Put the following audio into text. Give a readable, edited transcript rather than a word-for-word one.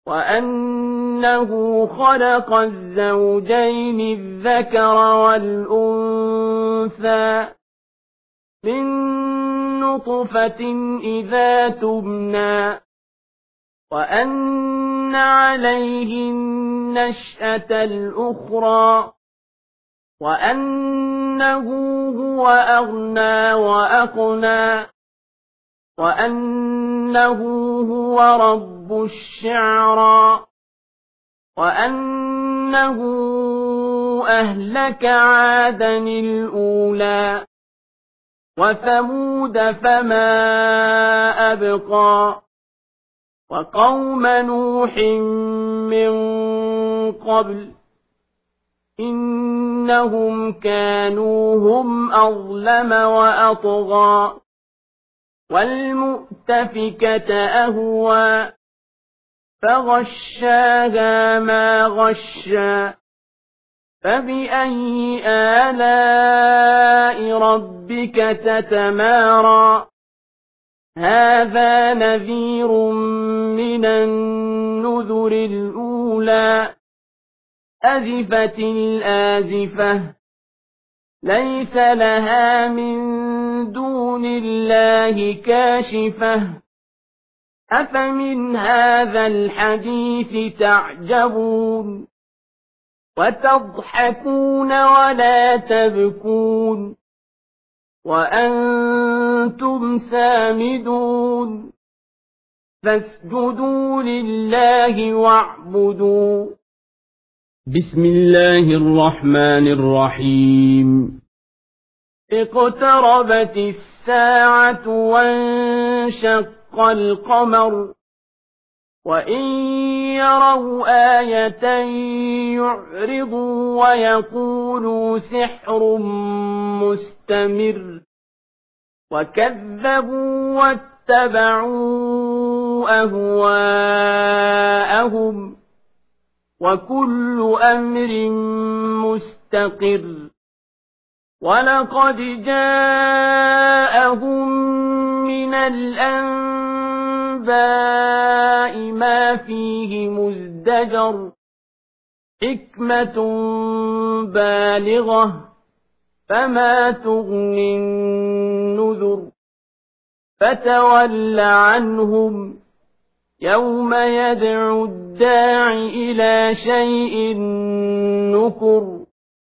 وأنه خلق الزوجين الذكر والأنثى من نطفة إذا تمنى وأن عليه النشأة الأخرى وأنه هو أغنى وأقنى وأنه هو رب الشعرى وأنه أهلك عادا الأولى وثمود فما أبقى وقوم نوح من قبل إنهم كانوا هم أظلم وأطغى والمؤتفكة أهوى فغشاها ما غشى فبأي آلاء ربك تتمارى هذا نذير من النذر الأولى أزفت الآزفة ليس لها من دون الله كاشفة أفمن هذا الحديث تعجبون وتضحكون ولا تبكون وأنتم سامدون فاسجدوا لله واعبدوا بسم الله الرحمن الرحيم اقتربت الساعة وانشق القمر وإن يروا آية يعرضوا ويقولوا سحر مستمر وكذبوا واتبعوا أهواءهم وكل أمر مستقر ولقد جاءهم من الأنباء ما فيه مزدجر حكمة بالغة فما تغني النذر فتول عنهم يوم يدعو الداع إلى شيء نكر